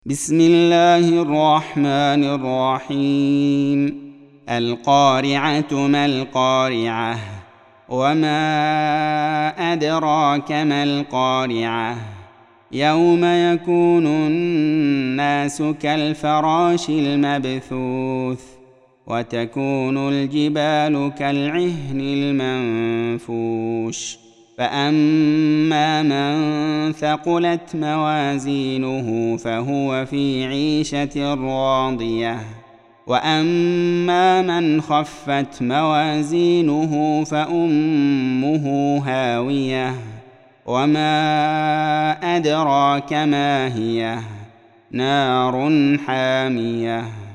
بسم الله الرحمن الرحيم. القارعة ما القارعة وما أدراك ما القارعة يوم يكون الناس كالفراش المبثوث وتكون الجبال كالعهن المنفوش فأما من ثقلت موازينه فهو في عيشة راضية وأما من خفت موازينه فأمه هاوية وما أدراك ما هي نار حامية.